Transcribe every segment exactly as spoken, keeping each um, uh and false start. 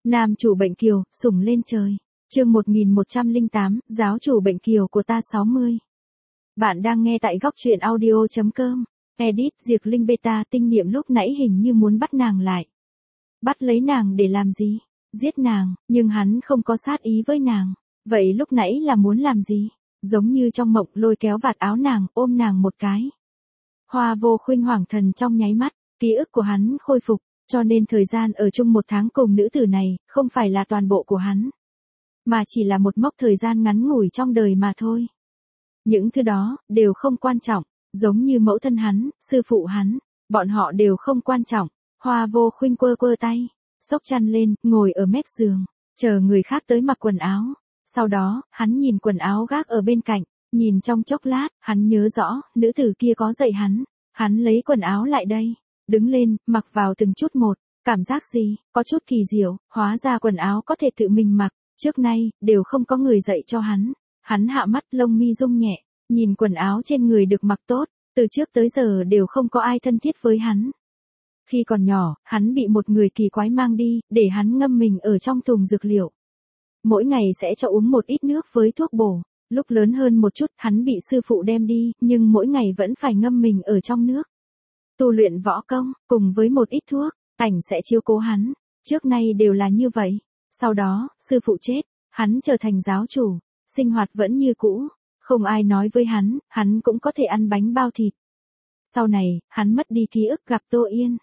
Nam chủ bệnh kiều, sủng lên trời. Chương một nghìn một trăm lẻ tám, giáo chủ bệnh kiều của ta sáu mươi. Bạn đang nghe tại góc truyện audio chấm com. Edit Diệt Linh Beta. Tinh niệm lúc nãy hình như muốn bắt nàng lại. Bắt lấy nàng để làm gì? Giết nàng, nhưng hắn không có sát ý với nàng. Vậy lúc nãy là muốn làm gì? Giống như trong mộng, lôi kéo vạt áo nàng, ôm nàng một cái. Hoa Vô Khuynh hoảng thần trong nháy mắt, ký ức của hắn khôi phục, cho nên thời gian ở chung một tháng cùng nữ tử này, không phải là toàn bộ của hắn, mà chỉ là một mốc thời gian ngắn ngủi trong đời mà thôi. Những thứ đó, đều không quan trọng, giống như mẫu thân hắn, sư phụ hắn, bọn họ đều không quan trọng. Hoa Vô Khuynh quơ quơ tay, xốc chăn lên, ngồi ở mép giường, chờ người khác tới mặc quần áo. Sau đó, hắn nhìn quần áo gác ở bên cạnh, nhìn trong chốc lát, hắn nhớ rõ, nữ tử kia có dạy hắn. Hắn lấy quần áo lại đây, đứng lên, mặc vào từng chút một, cảm giác gì, có chút kỳ diệu, hóa ra quần áo có thể tự mình mặc, trước nay, đều không có người dạy cho hắn. Hắn hạ mắt, lông mi rung nhẹ, nhìn quần áo trên người được mặc tốt, từ trước tới giờ đều không có ai thân thiết với hắn. Khi còn nhỏ, hắn bị một người kỳ quái mang đi, để hắn ngâm mình ở trong thùng dược liệu. Mỗi ngày sẽ cho uống một ít nước với thuốc bổ. Lúc lớn hơn một chút, hắn bị sư phụ đem đi, nhưng mỗi ngày vẫn phải ngâm mình ở trong nước. Tu luyện võ công, cùng với một ít thuốc, ảnh sẽ chiếu cố hắn. Trước nay đều là như vậy. Sau đó, sư phụ chết, hắn trở thành giáo chủ, sinh hoạt vẫn như cũ. Không ai nói với hắn, hắn cũng có thể ăn bánh bao thịt. Sau này, hắn mất đi ký ức gặp Tô Yên.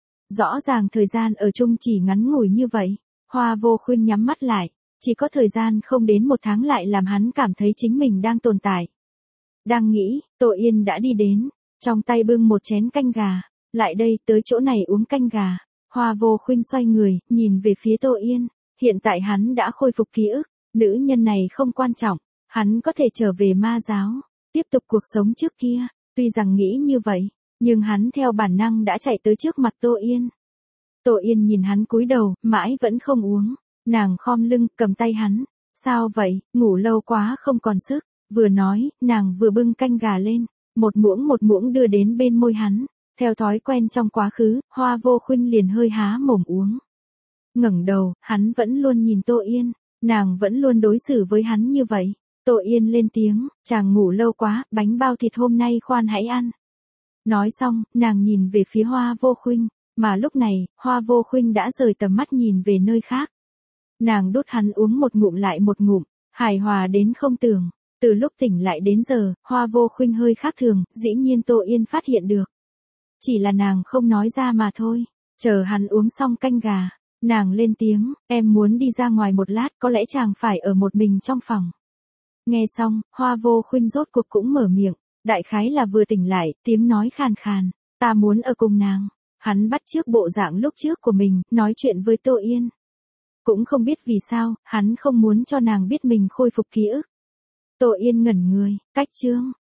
Rõ ràng thời gian ở chung chỉ ngắn ngủi như vậy. Hoa Vô Khuynh nhắm mắt lại. Chỉ có thời gian không đến một tháng lại làm hắn cảm thấy chính mình đang tồn tại. Đang nghĩ, Tô Yên đã đi đến, trong tay bưng một chén canh gà. Lại đây, tới chỗ này uống canh gà. Hoa Vô Khuynh xoay người, nhìn về phía Tô Yên. Hiện tại hắn đã khôi phục ký ức, nữ nhân này không quan trọng. Hắn có thể trở về ma giáo, tiếp tục cuộc sống trước kia. Tuy rằng nghĩ như vậy, nhưng hắn theo bản năng đã chạy tới trước mặt Tô Yên. Tô Yên nhìn hắn cúi đầu, mãi vẫn không uống. Nàng khom lưng, cầm tay hắn. Sao vậy, ngủ lâu quá không còn sức. Vừa nói, nàng vừa bưng canh gà lên. Một muỗng một muỗng đưa đến bên môi hắn. Theo thói quen trong quá khứ, Hoa Vô Khuynh liền hơi há mồm uống. Ngẩng đầu, hắn vẫn luôn nhìn Tô Yên. Nàng vẫn luôn đối xử với hắn như vậy. Tô Yên lên tiếng, chàng ngủ lâu quá, bánh bao thịt hôm nay khoan hãy ăn. Nói xong, nàng nhìn về phía Hoa Vô Khuynh. Mà lúc này, Hoa Vô Khuynh đã rời tầm mắt nhìn về nơi khác. Nàng đút hắn uống một ngụm lại một ngụm, hài hòa đến không tưởng. Từ lúc tỉnh lại đến giờ, Hoa Vô Khuynh hơi khác thường, dĩ nhiên Tô Yên phát hiện được. Chỉ là nàng không nói ra mà thôi. Chờ hắn uống xong canh gà, nàng lên tiếng, em muốn đi ra ngoài một lát, có lẽ chàng phải ở một mình trong phòng. Nghe xong, Hoa Vô Khuynh rốt cuộc cũng mở miệng, đại khái là vừa tỉnh lại, tiếng nói khàn khàn, ta muốn ở cùng nàng. Hắn bắt chước bộ dạng lúc trước của mình, nói chuyện với Tô Yên. Cũng không biết vì sao, hắn không muốn cho nàng biết mình khôi phục ký ức. Tô Yên ngẩn người, cách chương,